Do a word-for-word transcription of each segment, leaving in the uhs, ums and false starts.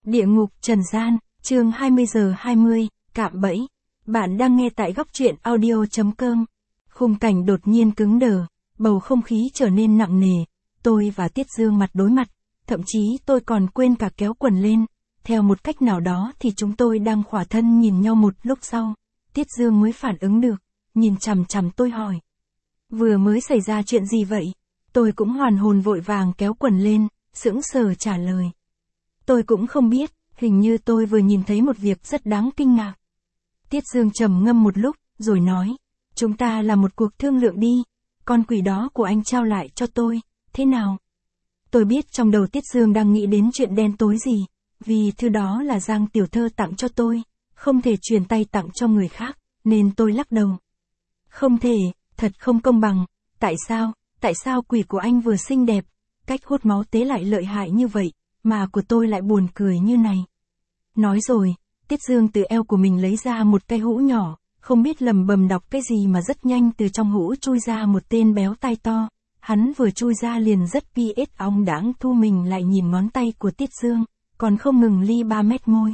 Địa ngục trần gian, chương hai mươi giờ hai mươi, cạm bẫy. Bạn đang nghe tại góc truyện audio chấm com. Khung cảnh đột nhiên cứng đờ, bầu không khí trở nên nặng nề. Tôi và Tiết Dương mặt đối mặt, thậm chí tôi còn quên cả kéo quần lên. Theo một cách nào đó thì chúng tôi đang khỏa thân nhìn nhau một lúc sau. Tiết Dương mới phản ứng được, nhìn chằm chằm tôi hỏi. Vừa mới xảy ra chuyện gì vậy? Tôi cũng hoàn hồn vội vàng kéo quần lên, sững sờ trả lời. Tôi cũng không biết, hình như tôi vừa nhìn thấy một việc rất đáng kinh ngạc. Tiết Dương trầm ngâm một lúc, rồi nói, chúng ta làm một cuộc thương lượng đi, con quỷ đó của anh trao lại cho tôi, thế nào? Tôi biết trong đầu Tiết Dương đang nghĩ đến chuyện đen tối gì, vì thứ đó là Giang tiểu thơ tặng cho tôi, không thể truyền tay tặng cho người khác, nên tôi lắc đầu. Không thể, thật không công bằng, tại sao, tại sao quỷ của anh vừa xinh đẹp, cách hút máu tế lại lợi hại như vậy, mà của tôi lại buồn cười như này. Nói rồi, Tiết Dương từ eo của mình lấy ra một cái hũ nhỏ, không biết lầm bầm đọc cái gì mà rất nhanh từ trong hũ chui ra một tên béo tai to. Hắn vừa chui ra liền rất pi ết ong đãng thu mình lại nhìn ngón tay của Tiết Dương, còn không ngừng li ba mét môi.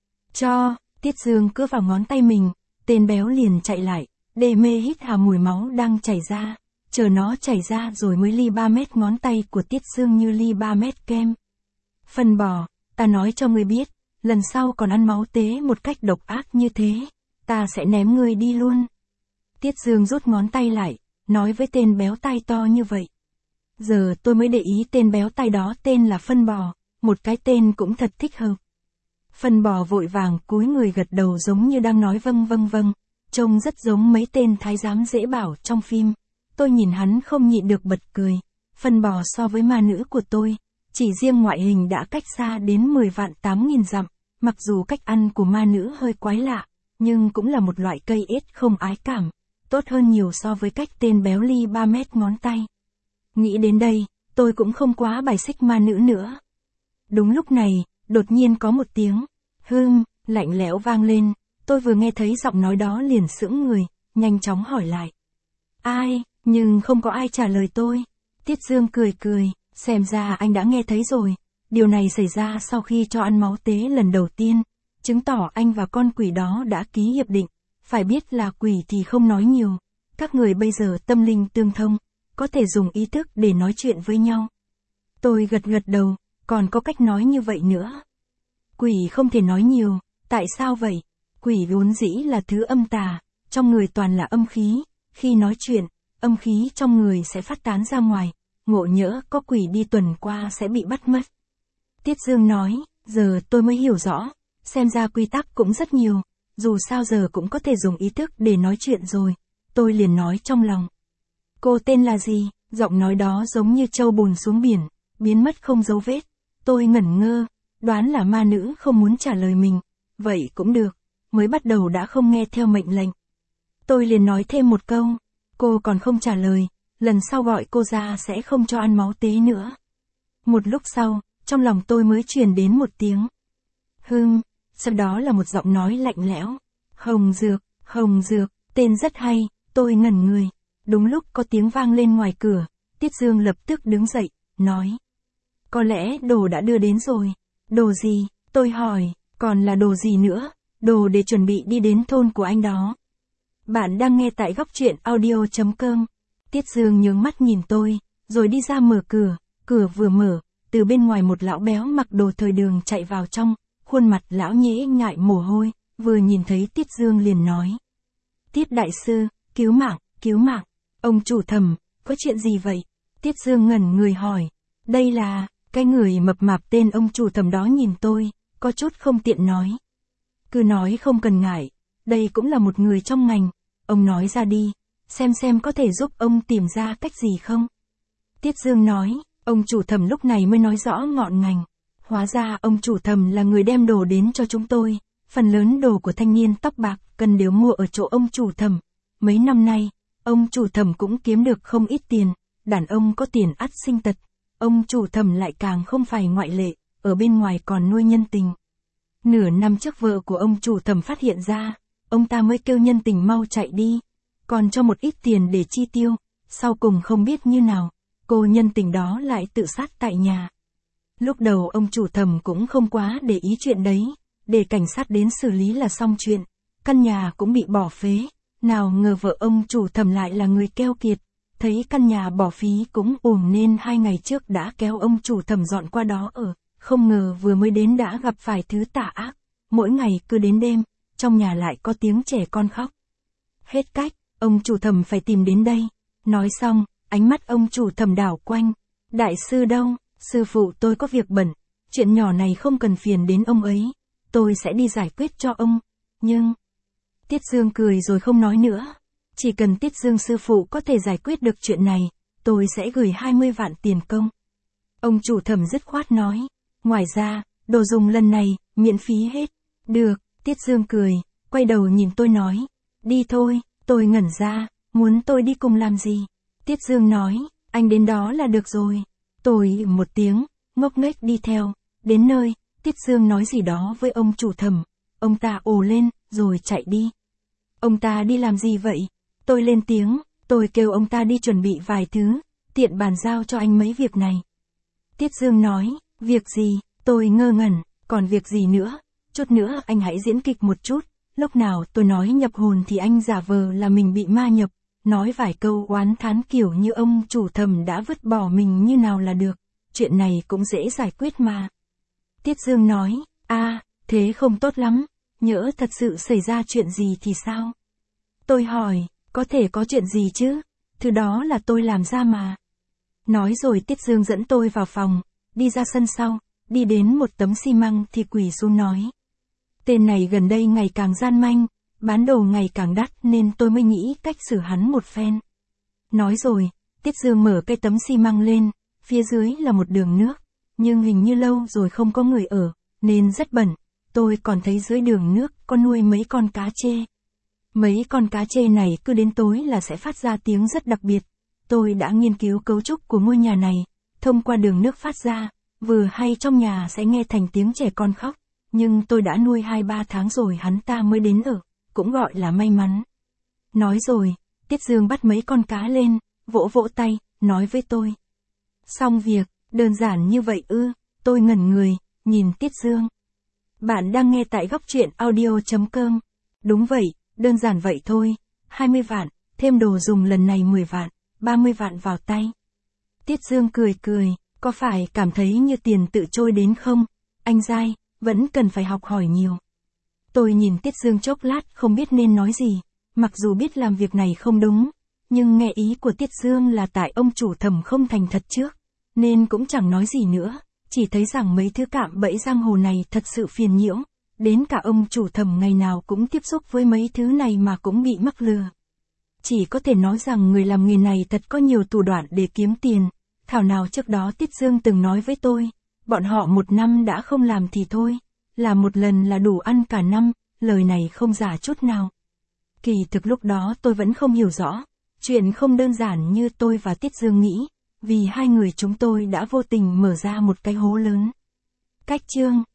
Cho, Tiết Dương cứ vào ngón tay mình, tên béo liền chạy lại, đê mê hít hà mùi máu đang chảy ra, chờ nó chảy ra rồi mới li ba mét ngón tay của Tiết Dương như li ba mét kem. Phân bò, ta nói cho ngươi biết, lần sau còn ăn máu tế một cách độc ác như thế, ta sẽ ném ngươi đi luôn. Tiết Dương rút ngón tay lại, nói với tên béo tai to như vậy. Giờ tôi mới để ý tên béo tai đó tên là Phân bò, một cái tên cũng thật thích hợp. Phân bò vội vàng cúi người gật đầu giống như đang nói vâng vâng vâng, trông rất giống mấy tên thái giám dễ bảo trong phim. Tôi nhìn hắn không nhịn được bật cười. Phân bò so với ma nữ của tôi, chỉ riêng ngoại hình đã cách xa đến mười vạn tám nghìn dặm, mặc dù cách ăn của ma nữ hơi quái lạ, nhưng cũng là một loại cây ết không ái cảm, tốt hơn nhiều so với cách tên béo li ba mét ngón tay. Nghĩ đến đây, tôi cũng không quá bài xích ma nữ nữa. Đúng lúc này, đột nhiên có một tiếng, hương, lạnh lẽo vang lên, tôi vừa nghe thấy giọng nói đó liền sững người, nhanh chóng hỏi lại. Ai, nhưng không có ai trả lời tôi. Tiết Dương cười cười. Xem ra anh đã nghe thấy rồi, điều này xảy ra sau khi cho ăn máu tế lần đầu tiên, chứng tỏ anh và con quỷ đó đã ký hiệp định, phải biết là quỷ thì không nói nhiều, các người bây giờ tâm linh tương thông, có thể dùng ý thức để nói chuyện với nhau. Tôi gật gật đầu, còn có cách nói như vậy nữa. Quỷ không thể nói nhiều, tại sao vậy? Quỷ vốn dĩ là thứ âm tà, trong người toàn là âm khí, khi nói chuyện, âm khí trong người sẽ phát tán ra ngoài. Ngộ nhỡ có quỷ đi tuần qua sẽ bị bắt mất. Tiết Dương nói, giờ tôi mới hiểu rõ, xem ra quy tắc cũng rất nhiều, dù sao giờ cũng có thể dùng ý thức để nói chuyện rồi. Tôi liền nói trong lòng. Cô tên là gì? Giọng nói đó giống như trâu bùn xuống biển, biến mất không dấu vết. Tôi ngẩn ngơ, đoán là ma nữ không muốn trả lời mình. Vậy cũng được, mới bắt đầu đã không nghe theo mệnh lệnh. Tôi liền nói thêm một câu, cô còn không trả lời. Lần sau gọi cô ra sẽ không cho ăn máu tế nữa. Một lúc sau, trong lòng tôi mới truyền đến một tiếng. Hưng, sau đó là một giọng nói lạnh lẽo. Hồng Dược, Hồng Dược, tên rất hay, tôi ngẩn người. Đúng lúc có tiếng vang lên ngoài cửa, Tiết Dương lập tức đứng dậy, nói. Có lẽ đồ đã đưa đến rồi. Đồ gì? Tôi hỏi, còn là đồ gì nữa? Đồ để chuẩn bị đi đến thôn của anh đó. Bạn đang nghe tại góc truyện audio chấm com. Tiết Dương nhướng mắt nhìn tôi, rồi đi ra mở cửa, cửa vừa mở, từ bên ngoài một lão béo mặc đồ thời đường chạy vào trong, khuôn mặt lão nhễ nhại mồ hôi, vừa nhìn thấy Tiết Dương liền nói. Tiết đại sư, cứu mạng, cứu mạng, ông chủ Thẩm, có chuyện gì vậy? Tiết Dương ngẩn người hỏi, đây là, cái người mập mạp tên ông chủ Thẩm đó nhìn tôi, có chút không tiện nói. Cứ nói không cần ngại, đây cũng là một người trong ngành, ông nói ra đi. Xem xem có thể giúp ông tìm ra cách gì không? Tiết Dương nói, ông chủ Thẩm lúc này mới nói rõ ngọn ngành. Hóa ra ông chủ Thẩm là người đem đồ đến cho chúng tôi. Phần lớn đồ của thanh niên tóc bạc cần đều mua ở chỗ ông chủ Thẩm. Mấy năm nay, ông chủ Thẩm cũng kiếm được không ít tiền. Đàn ông có tiền ắt sinh tật. Ông chủ Thẩm lại càng không phải ngoại lệ, ở bên ngoài còn nuôi nhân tình. Nửa năm trước vợ của ông chủ Thẩm phát hiện ra, ông ta mới kêu nhân tình mau chạy đi. Còn cho một ít tiền để chi tiêu, sau cùng không biết như nào, cô nhân tình đó lại tự sát tại nhà. Lúc đầu ông chủ Thẩm cũng không quá để ý chuyện đấy, để cảnh sát đến xử lý là xong chuyện, căn nhà cũng bị bỏ phế, nào ngờ vợ ông chủ Thẩm lại là người keo kiệt, thấy căn nhà bỏ phí cũng ổn nên hai ngày trước đã kéo ông chủ Thẩm dọn qua đó ở, không ngờ vừa mới đến đã gặp phải thứ tà ác, mỗi ngày cứ đến đêm, trong nhà lại có tiếng trẻ con khóc. Hết cách, ông chủ Thẩm phải tìm đến đây. Nói xong, ánh mắt ông chủ Thẩm đảo quanh. Đại sư đâu? Sư phụ tôi có việc bận, chuyện nhỏ này không cần phiền đến ông ấy, tôi sẽ đi giải quyết cho ông, nhưng... Tiết Dương cười rồi không nói nữa. Chỉ cần Tiết Dương sư phụ có thể giải quyết được chuyện này, tôi sẽ gửi hai mươi vạn tiền công. Ông chủ Thẩm dứt khoát nói. Ngoài ra, đồ dùng lần này, miễn phí hết. Được, Tiết Dương cười, quay đầu nhìn tôi nói. Đi thôi, tôi ngẩn ra, muốn tôi đi cùng làm gì? Tiết Dương nói, anh đến đó là được rồi. Tôi một tiếng, ngốc nghếch đi theo. Đến nơi, Tiết Dương nói gì đó với ông chủ Thẩm. Ông ta ồ lên, rồi chạy đi. Ông ta đi làm gì vậy? Tôi lên tiếng, tôi kêu ông ta đi chuẩn bị vài thứ, tiện bàn giao cho anh mấy việc này. Tiết Dương nói, việc gì? Tôi ngơ ngẩn, còn việc gì nữa? Chút nữa anh hãy diễn kịch một chút, lúc nào tôi nói nhập hồn thì anh giả vờ là mình bị ma nhập, nói vài câu oán thán kiểu như ông chủ Thẩm đã vứt bỏ mình như nào là được, chuyện này cũng dễ giải quyết mà. Tiết Dương nói, a, thế không tốt lắm, nhỡ thật sự xảy ra chuyện gì thì sao? Tôi hỏi, có thể có chuyện gì chứ, thứ đó là tôi làm ra mà. Nói rồi Tiết Dương dẫn tôi vào phòng, đi ra sân sau, đi đến một tấm xi măng thì quỳ xuống nói. Tên này gần đây ngày càng gian manh, bán đồ ngày càng đắt nên tôi mới nghĩ cách xử hắn một phen. Nói rồi, Tiết Dương mở cái tấm xi măng lên, phía dưới là một đường nước, nhưng hình như lâu rồi không có người ở, nên rất bẩn. Tôi còn thấy dưới đường nước có nuôi mấy con cá trê. Mấy con cá trê này cứ đến tối là sẽ phát ra tiếng rất đặc biệt. Tôi đã nghiên cứu cấu trúc của ngôi nhà này, thông qua đường nước phát ra, vừa hay trong nhà sẽ nghe thành tiếng trẻ con khóc, nhưng tôi đã nuôi hai ba tháng rồi hắn ta mới đến ở, cũng gọi là may mắn. Nói rồi, Tiết Dương bắt mấy con cá lên, vỗ vỗ tay, nói với tôi. Xong việc, đơn giản như vậy ư? Tôi ngẩn người, nhìn Tiết Dương. Bạn đang nghe tại góc truyện audio chấm com. Đúng vậy, đơn giản vậy thôi, hai mươi vạn, thêm đồ dùng lần này mười vạn, ba mươi vạn vào tay. Tiết Dương cười cười, có phải cảm thấy như tiền tự trôi đến không? Anh dai, vẫn cần phải học hỏi nhiều. Tôi nhìn Tiết Dương chốc lát không biết nên nói gì, mặc dù biết làm việc này không đúng, nhưng nghe ý của Tiết Dương là tại ông chủ Thẩm không thành thật trước, nên cũng chẳng nói gì nữa, chỉ thấy rằng mấy thứ cạm bẫy giang hồ này thật sự phiền nhiễu, đến cả ông chủ Thẩm ngày nào cũng tiếp xúc với mấy thứ này mà cũng bị mắc lừa. Chỉ có thể nói rằng người làm nghề này thật có nhiều thủ đoạn để kiếm tiền, thảo nào trước đó Tiết Dương từng nói với tôi, bọn họ một năm đã không làm thì thôi, làm một lần là đủ ăn cả năm, lời này không giả chút nào. Kỳ thực lúc đó tôi vẫn không hiểu rõ, chuyện không đơn giản như tôi và Tiết Dương nghĩ, vì hai người chúng tôi đã vô tình mở ra một cái hố lớn. Cách chương